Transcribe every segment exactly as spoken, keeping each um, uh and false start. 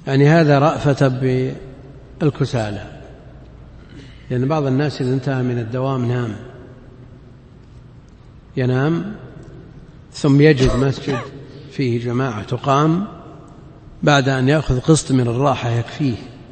يعني هذا رأفة بالكسالى، لأن يعني بعض الناس إذا انتهى من الدوام نام، ينام ثم يجد مسجد فيه جماعة تقام بعد أن يأخذ قسط من الراحة يكفيه.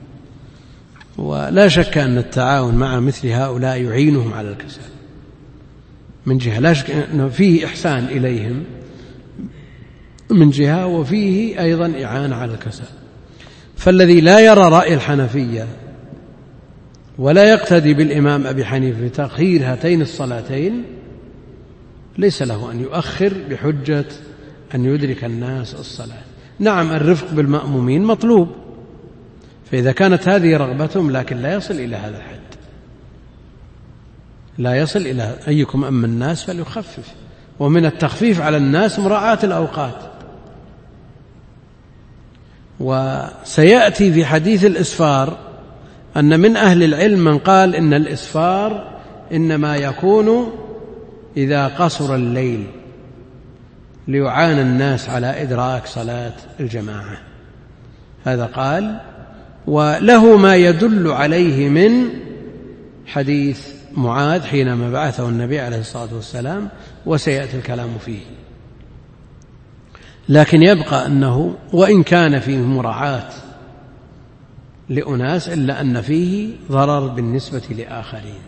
ولا شك أن التعاون مع مثل هؤلاء يعينهم على الكسل من جهة، لا شك أنه فيه إحسان إليهم من جهة، وفيه أيضا إعانة على الكسل. فالذي لا يرى رأي الحنفية ولا يقتدي بالإمام أبي حنيفة في تأخير هاتين الصلاتين ليس له أن يؤخر بحجة أن يدرك الناس الصلاة. نعم الرفق بالمأمومين مطلوب، فإذا كانت هذه رغبتهم لكن لا يصل إلى هذا الحد، لا يصل إلى أيكم أم الناس فليخفف. ومن التخفيف على الناس مراعاة الأوقات. وسيأتي في حديث الإسفار أن من أهل العلم من قال إن الإسفار إنما يكون إذا قصر الليل ليعان الناس على إدراك صلاة الجماعة، هذا قال، وله ما يدل عليه من حديث معاذ حينما بعثه النبي عليه الصلاة والسلام، وسيأتي الكلام فيه. لكن يبقى أنه وإن كان فيه مراعاة لأناس إلا أن فيه ضرر بالنسبة لآخرين.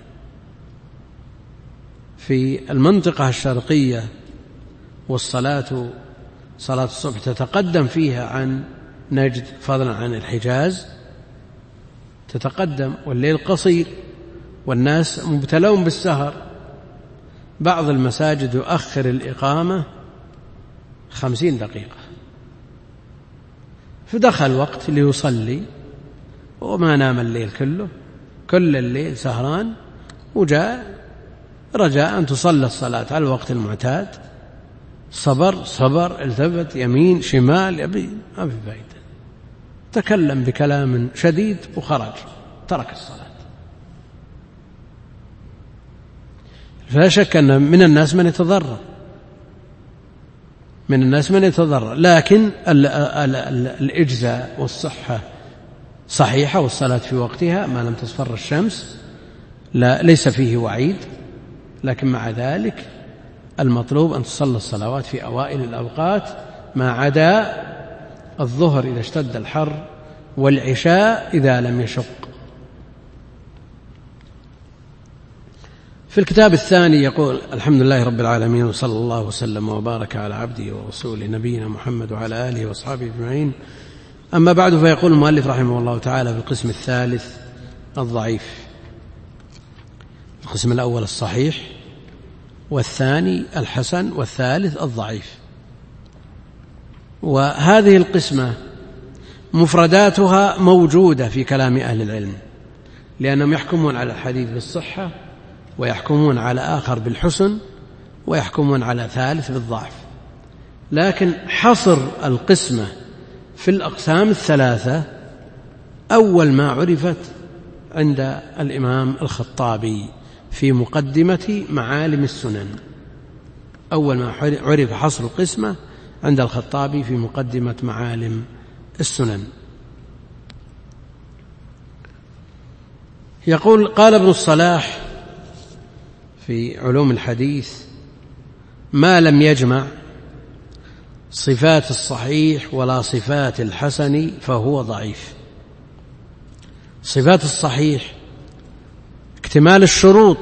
في المنطقة الشرقية والصلاة صلاة الصبح تتقدم فيها عن نجد فضلا عن الحجاز، تتقدم، والليل قصير والناس مبتلون بالسهر. بعض المساجد يؤخر الإقامة خمسين دقيقة، فدخل وقت ليصلي وما نام الليل كله، كل الليل سهران، وجاء رجاء أن تصلى الصلاة على الوقت المعتاد، صبر صبر التفت يمين شمال، يبي ما في فائدة، تكلم بكلام شديد وخرج ترك الصلاة. فلا شك أن من الناس من يتضرر، من الناس من يتضرر، لكن ال ال ال الإجزاء والصحة صحيحة، والصلاة في وقتها ما لم تصفر الشمس، لا ليس فيه وعيد. لكن مع ذلك المطلوب أن تصلى الصلوات في أوائل الأوقات ما عدا الظهر إذا اشتد الحر، والعشاء إذا لم يشق. في الكتاب الثاني يقول: الحمد لله رب العالمين، وصلى الله وسلم وبارك على عبده ورسوله نبينا محمد وعلى آله وأصحابه أجمعين. أما بعد، فيقول المؤلف رحمه الله تعالى في القسم الثالث الضعيف. القسم الأول الصحيح، والثاني الحسن، والثالث الضعيف. وهذه القسمة مفرداتها موجودة في كلام أهل العلم، لأنهم يحكمون على الحديث بالصحة، ويحكمون على آخر بالحسن، ويحكمون على ثالث بالضعف. لكن حصر القسمة في الأقسام الثلاثة أول ما عرفت عند الإمام الخطابي في مقدمة معالم السنن. أول ما عرف حصر القسمة عند الخطابي في مقدمة معالم السنن. يقول: قال ابن الصلاح في علوم الحديث: ما لم يجمع صفات الصحيح ولا صفات الحسن فهو ضعيف. صفات الصحيح اكتمال الشروط،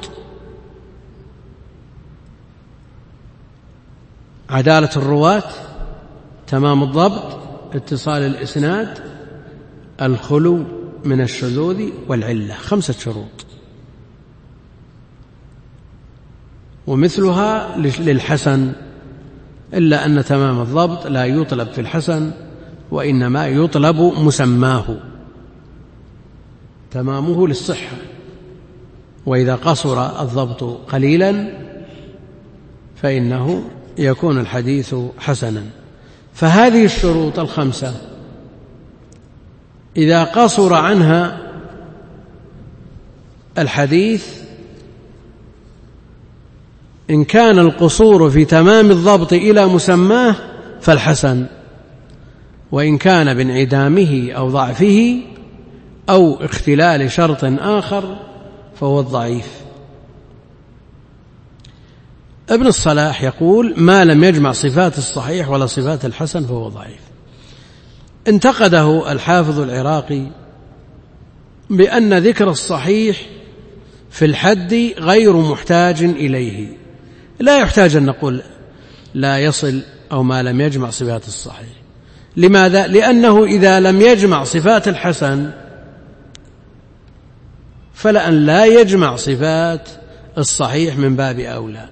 عدالة الرواة، تمام الضبط، اتصال الإسناد، الخلو من الشذوذ والعلة، خمسة شروط. ومثلها للحسن، إلا أن تمام الضبط لا يطلب في الحسن، وإنما يطلب مسماه، تمامه للصحة. وإذا قصر الضبط قليلا فإنه يكون الحديث حسنا. فهذه الشروط الخمسة إذا قصر عنها الحديث، إن كان القصور في تمام الضبط إلى مسماه فالحسن، وإن كان بانعدامه أو ضعفه أو اختلال شرط آخر فهو الضعيف. ابن الصلاح يقول ما لم يجمع صفات الصحيح ولا صفات الحسن فهو ضعيف. انتقده الحافظ العراقي بأن ذكر الصحيح في الحد غير محتاج إليه، لا يحتاج أن نقول لا يصل أو ما لم يجمع صفات الصحيح. لماذا؟ لأنه إذا لم يجمع صفات الحسن فلأن لا يجمع صفات الصحيح من باب أولى.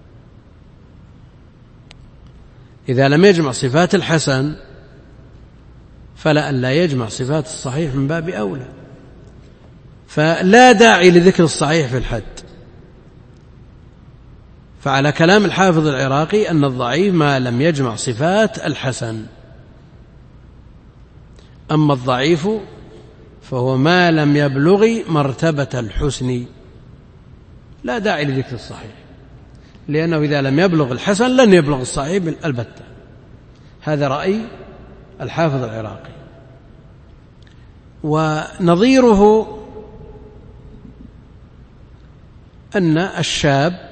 إذا لم يجمع صفات الحسن فلأن لا يجمع صفات الصحيح من باب أولى، فلا داعي لذكر الصحيح في الحد. فعلى كلام الحافظ العراقي أن الضعيف ما لم يجمع صفات الحسن، أما الضعيف فهو ما لم يبلغ مرتبة الحسن، لا داعي لذكر الصحيح، لأنه إذا لم يبلغ الحسن لن يبلغ الصحيح البتة. هذا رأي الحافظ العراقي. ونظيره أن الشاب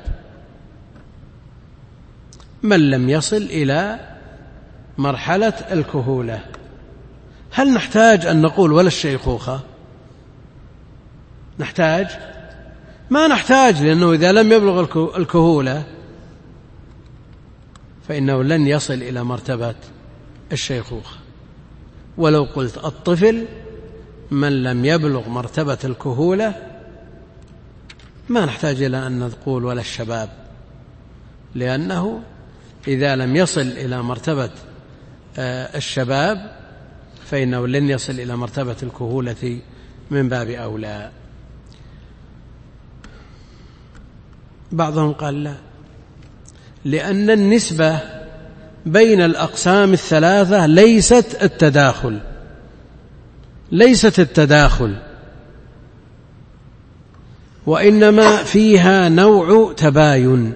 من لم يصل إلى مرحلة الكهولة. هل نحتاج أن نقول ولا الشيخوخة؟ نحتاج؟ ما نحتاج، لأنه إذا لم يبلغ الكهولة فإنه لن يصل إلى مرتبة الشيخوخة. ولو قلت الطفل من لم يبلغ مرتبة الكهولة ما نحتاج إلى أن نقول ولا الشباب، لأنه إذا لم يصل إلى مرتبة الشباب فإنه لن يصل إلى مرتبة الكهولة من باب أولى. بعضهم قال لا، لأن النسبة بين الأقسام الثلاثة ليست التداخل، ليست التداخل، وإنما فيها نوع تباين.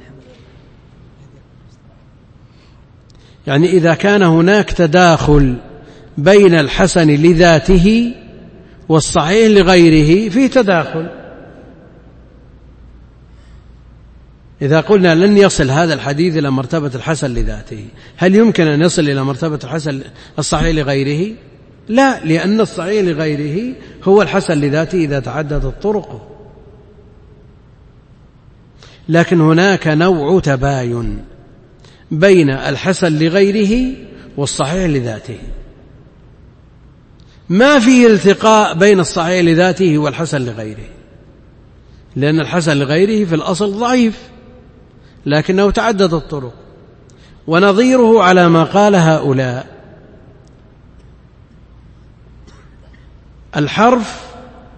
يعني إذا كان هناك تداخل بين الحسن لذاته والصحيح لغيره فيه تداخل. إذا قلنا لن يصل هذا الحديث إلى مرتبة الحسن لذاته، هل يمكن أن يصل إلى مرتبة الحسن الصحيح لغيره؟ لا، لأن الصحيح لغيره هو الحسن لذاته إذا تعددت طرقه. لكن هناك نوع تباين بين الحسن لغيره والصحيح لذاته، ما فيه التقاء بين الصحيح لذاته والحسن لغيره، لأن الحسن لغيره في الأصل ضعيف لكنه تعدد الطرق. ونظيره على ما قال هؤلاء الحرف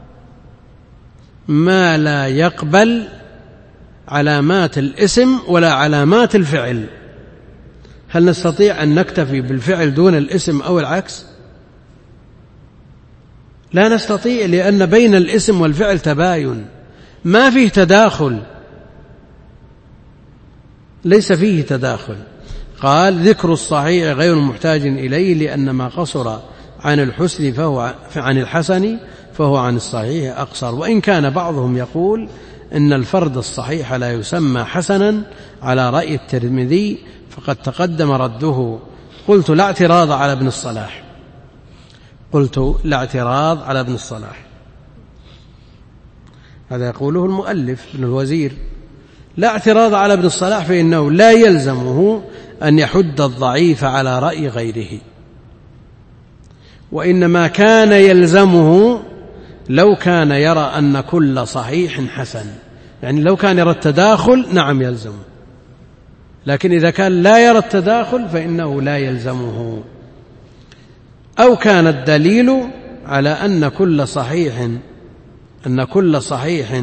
ما لا يقبل علامات الاسم ولا علامات الفعل. هل نستطيع أن نكتفي بالفعل دون الاسم أو العكس؟ لا نستطيع، لأن بين الاسم والفعل تباين، ما فيه تداخل، ليس فيه تداخل. قال ذكر الصحيح غير محتاج إليه لأن ما قصر عن الحسن فهو عن الحسن فهو عن الصحيح أقصر. وإن كان بعضهم يقول إن الفرد الصحيح لا يسمى حسنا على رأي الترمذي فقد تقدم رده. قلت لا اعتراض على ابن الصلاح، قلت لا اعتراض على ابن الصلاح، هذا يقوله المؤلف ابن الوزير. لا اعتراض على ابن الصلاح فإنه لا يلزمه أن يحد الضعيف على رأي غيره، وإنما كان يلزمه لو كان يرى أن كل صحيح حسن. يعني لو كان يرى التداخل نعم يلزمه، لكن إذا كان لا يرى التداخل فإنه لا يلزمه. أو كان الدليل على أن كل صحيح أن كل صحيح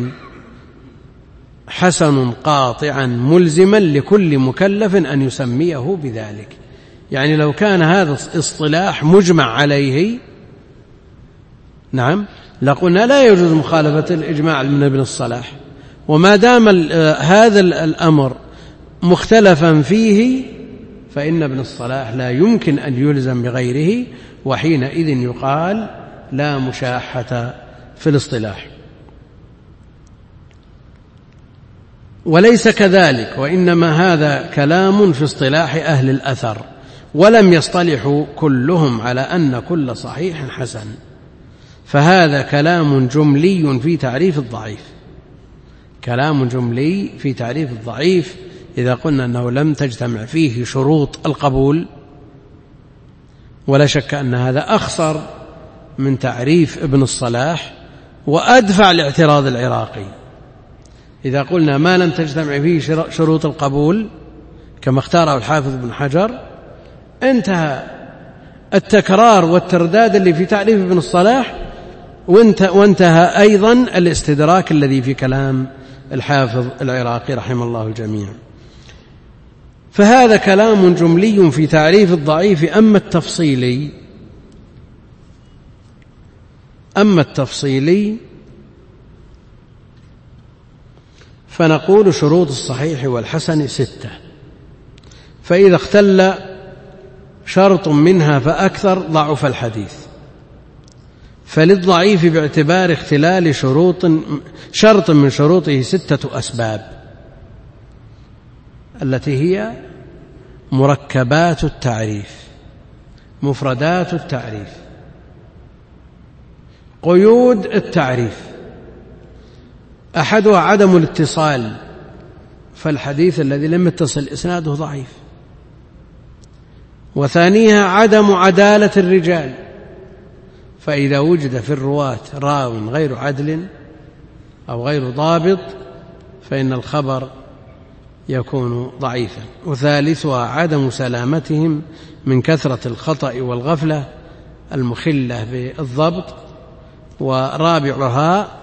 حسن قاطعا ملزما لكل مكلف أن يسميه بذلك. يعني لو كان هذا اصطلاح مجمع عليه نعم لقلنا لا يجوز مخالفة الإجماع من ابن الصلاح. وما دام هذا الأمر مختلفا فيه فإن ابن الصلاح لا يمكن أن يلزم بغيره، وحينئذ يقال لا مشاحة في الاصطلاح. وليس كذلك، وإنما هذا كلام في اصطلاح أهل الأثر، ولم يصطلحوا كلهم على أن كل صحيح حسن، فهذا كلام جملي في تعريف الضعيف. كلام جملي في تعريف الضعيف إذا قلنا أنه لم تجتمع فيه شروط القبول، ولا شك أن هذا أخصر من تعريف ابن الصلاح وأدفع لاعتراض العراقي. إذا قلنا ما لم تجتمع فيه شروط القبول كما اختاره الحافظ ابن حجر، انتهى التكرار والترداد اللي في تعريف ابن الصلاح، وانتهى أيضا الاستدراك الذي في كلام الحافظ العراقي رحمه الله الجميع. فهذا كلام جملي في تعريف الضعيف. أما التفصيلي أما التفصيلي فنقول شروط الصحيح والحسن ستة، فإذا اختل شرط منها فأكثر ضعف الحديث. فللضعيف باعتبار اختلال شروط شرط من شروطه ستة أسباب، التي هي مركبات التعريف، مفردات التعريف، قيود التعريف. أحدها عدم الاتصال، فالحديث الذي لم يتصل إسناده ضعيف. وثانيها عدم عدالة الرجال، فإذا وجد في الرواة راو غير عدل أو غير ضابط فإن الخبر يكون ضعيفا. وثالثها عدم سلامتهم من كثرة الخطأ والغفلة المخلة بالضبط. ورابعها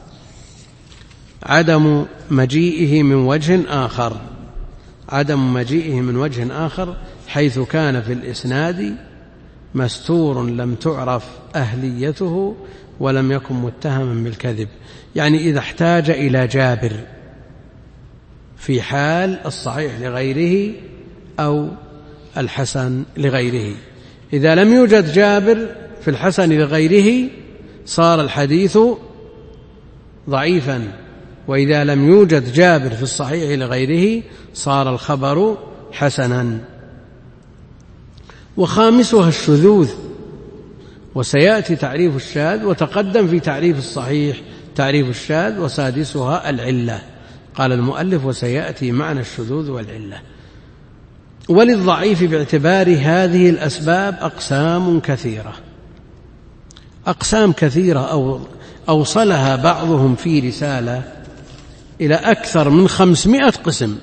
عدم مجيئه من وجه آخر عدم مجيئه من وجه آخر حيث كان في الإسناد مستور لم تعرف أهليته ولم يكن متهما بالكذب. يعني إذا احتاج إلى جابر في حال الصحيح لغيره أو الحسن لغيره. إذا لم يوجد جابر في الحسن لغيره صار الحديث ضعيفا، وإذا لم يوجد جابر في الصحيح لغيره صار الخبر حسنا. وخامسها الشذوذ، وسيأتي تعريف الشاذ، وتقدم في تعريف الصحيح تعريف الشاذ. وسادسها العلة، قال المؤلف وسيأتي معنى الشذوذ والعلة. وللضعيف باعتبار هذه الأسباب أقسام كثيرة أقسام كثيرة أو أوصلها بعضهم في رسالة إلى أكثر من خمسمائة قسم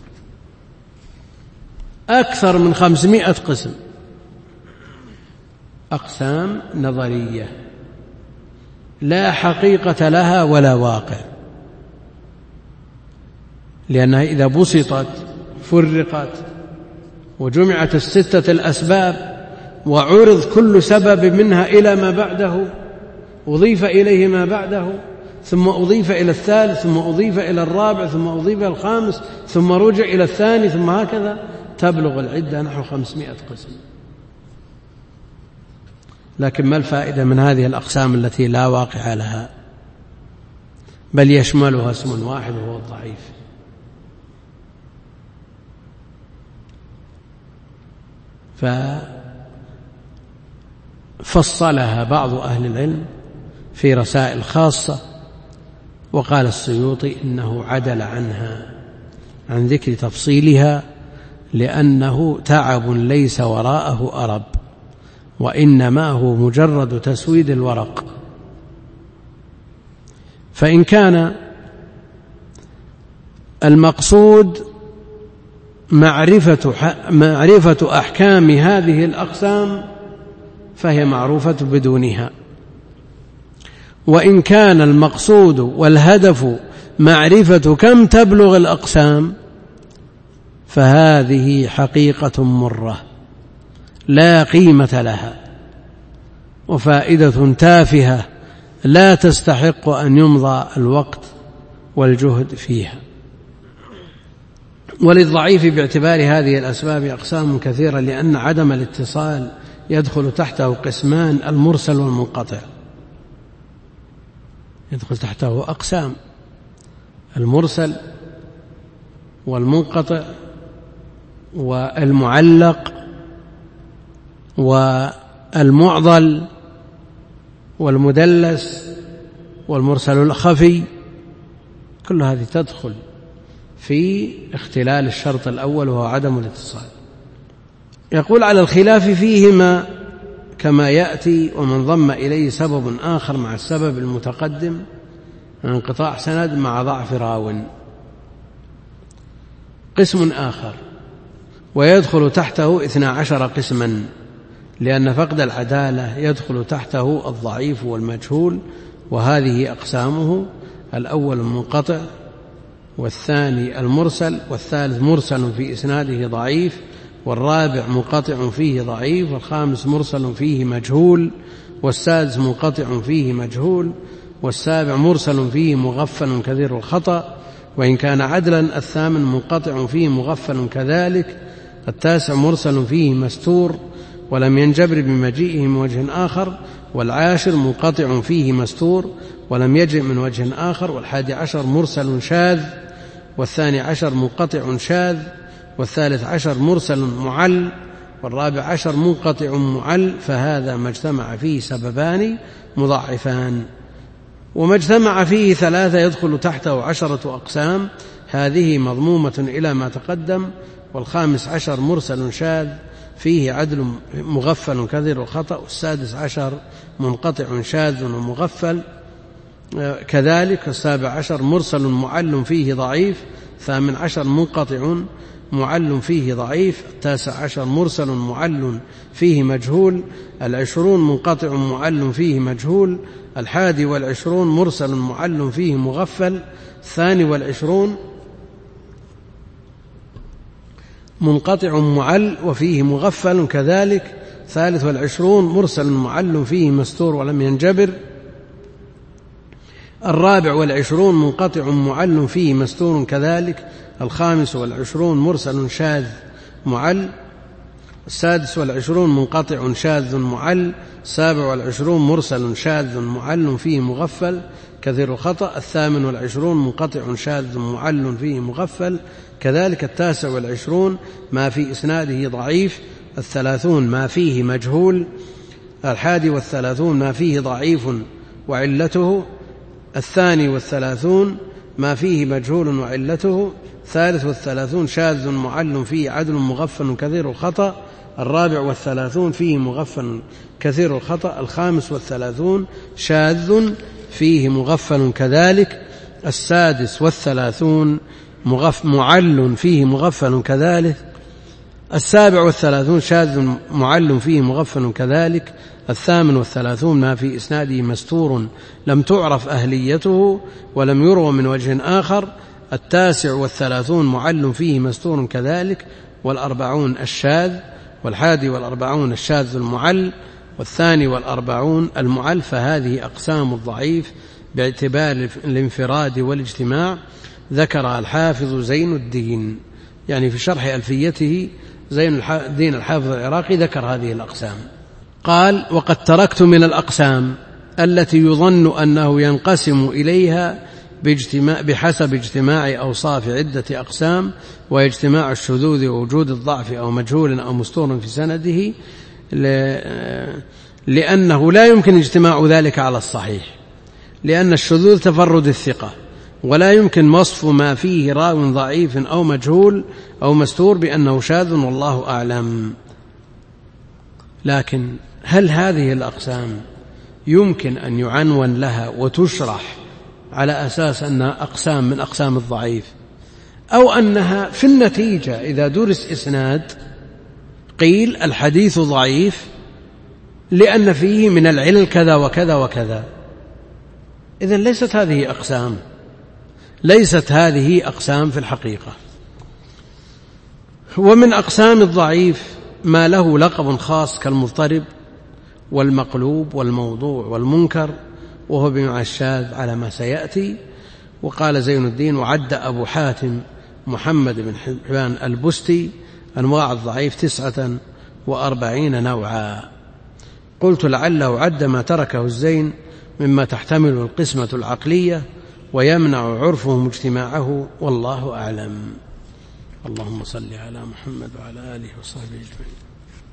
أكثر من خمسمائة قسم أقسام نظرية لا حقيقة لها ولا واقع، لأنها إذا بسطت فرقت وجمعت الستة الأسباب وعرض كل سبب منها إلى ما بعده، أضيف إليه ما بعده، ثم أضيف إلى الثالث، ثم أضيف إلى الرابع، ثم أضيف إلى الخامس، ثم رجع إلى الثاني، ثم هكذا تبلغ العدة نحو خمسمائة قسم. لكن ما الفائدة من هذه الأقسام التي لا واقع لها، بل يشملها اسم واحد وهو الضعيف؟ ففصلها بعض أهل العلم في رسائل خاصة، وقال السيوطي إنه عدل عنها عن ذكر تفصيلها لأنه تعب ليس وراءه أرب، وإنما هو مجرد تسويد الورق. فإن كان المقصود معرفة, معرفة أحكام هذه الأقسام فهي معروفة بدونها، وإن كان المقصود والهدف معرفة كم تبلغ الأقسام فهذه حقيقة مرة لا قيمة لها وفائدة تافهة لا تستحق أن يمضى الوقت والجهد فيها. وللضعيف باعتبار هذه الأسباب أقسام كثيرة، لأن عدم الاتصال يدخل تحته قسمان: المرسل والمنقطع. يدخل تحته أقسام: المرسل والمنقطع والمعلق والمعضل والمدلس والمرسل الخفي، كل هذه تدخل في اختلال الشرط الأول وهو عدم الاتصال. يقول: على الخلاف فيهما كما يأتي، ومن ضم إليه سبب آخر مع السبب المتقدم انقطاع سند مع ضعف راو. قسم آخر: ويدخل تحته اثنا عشر قسما، لأن فقد العدالة يدخل تحته الضعيف والمجهول، وهذه أقسامه: الأول منقطع، والثاني المرسل، والثالث مرسل في إسناده ضعيف، والرابع منقطع فيه ضعيف، والخامس مرسل فيه مجهول، والسادس منقطع فيه مجهول، والسابع مرسل فيه مغفل كثير الخطأ وإن كان عدلا، الثامن منقطع فيه مغفل كذلك، التاسع مرسل فيه مستور ولم ينجبر بمجيئه من وجه آخر، والعاشر منقطع فيه مستور ولم يجئ من وجه آخر، والحادي عشر مرسل شاذ، والثاني عشر منقطع شاذ، والثالث عشر مرسل معل، والرابع عشر منقطع معل. فهذا ما اجتمع فيه سببان مضاعفان، وما اجتمع فيه ثلاثة يدخل تحته عشرة أقسام، هذه مضمومة إلى ما تقدم. والخامس عشر مرسل شاذ فيه عدل مغفل كثير الخطأ، والسادس عشر منقطع شاذ ومغفل كذلك، السابع عشر مرسل معل فيه ضعيف، الثامن عشر منقطع معل فيه ضعيف، التاسع عشر مرسل معل فيه مجهول، العشرون منقطع معل فيه مجهول، الحادي والعشرون مرسل معل فيه مغفل، الثاني والعشرون منقطع معل وفيه مغفل كذلك، الثالث والعشرون مرسل معل فيه مستور ولم ينجبر، الرابع والعشرون منقطع معل فيه مستور كذلك، الخامس والعشرون مرسل شاذ معل، السادس والعشرون منقطع شاذ معل، السابع والعشرون مرسل شاذ معل فيه مغفل كثير الخطأ، الثامن والعشرون منقطع شاذ معل فيه مغفل كذلك، التاسع والعشرون ما في إسناده ضعيف، الثلاثون ما فيه مجهول، الحادي والثلاثون ما فيه ضعيف وعلته، الثاني والثلاثون ما فيه مجهول وعلته، الثالث والثلاثون شاذ معل فيه عدل مغفل كثير الخطأ، الرابع والثلاثون فيه مغفل كثير الخطأ، الخامس والثلاثون شاذ فيه مغفل كذلك، السادس والثلاثون مغف معل فيه مغفل كذلك، السابع والثلاثون شاذ معل فيه مغفل كذلك، الثامن والثلاثون ما في إسناده مستور لم تعرف أهليته ولم يروى من وجه آخر، التاسع والثلاثون معل فيه مستور كذلك، والأربعون الشاذ، والحادي والأربعون الشاذ المعل، والثاني والأربعون المعل. فهذه أقسام الضعيف باعتبار الانفراد والاجتماع ذكر الحافظ زين الدين، يعني في شرح ألفيته زين الدين الحافظ العراقي ذكر هذه الأقسام. قال: وقد تركت من الأقسام التي يظن أنه ينقسم إليها باجتماع بحسب اجتماع أوصاف عدة أقسام، واجتماع الشذوذ ووجود الضعف أو مجهول أو مستور في سنده، لأنه لا يمكن اجتماع ذلك على الصحيح، لأن الشذوذ تفرد الثقة، ولا يمكن وصف ما فيه راو ضعيف أو مجهول أو مستور بأنه شاذ، والله أعلم. لكن هل هذه الأقسام يمكن أن يعنون لها وتشرح على أساس أنها أقسام من أقسام الضعيف، أو أنها في النتيجة إذا درس إسناد قيل الحديث ضعيف لأن فيه من العلل كذا وكذا وكذا؟ إذن ليست هذه أقسام، ليست هذه أقسام في الحقيقة. ومن أقسام الضعيف ما له لقب خاص كالمضطرب والمقلوب والموضوع والمنكر، وهو بمعنى الشاذ على ما سيأتي. وقال زين الدين: وعد أبو حاتم محمد بن حبان البستي أنواع الضعيف تسعة وأربعين نوعا. قلت لعله عد ما تركه الزين مما تحتمل القسمة العقلية ويمنع عرفهم اجتماعه، والله أعلم. اللهم صل على محمد وعلى آله وصحبه أجمعين.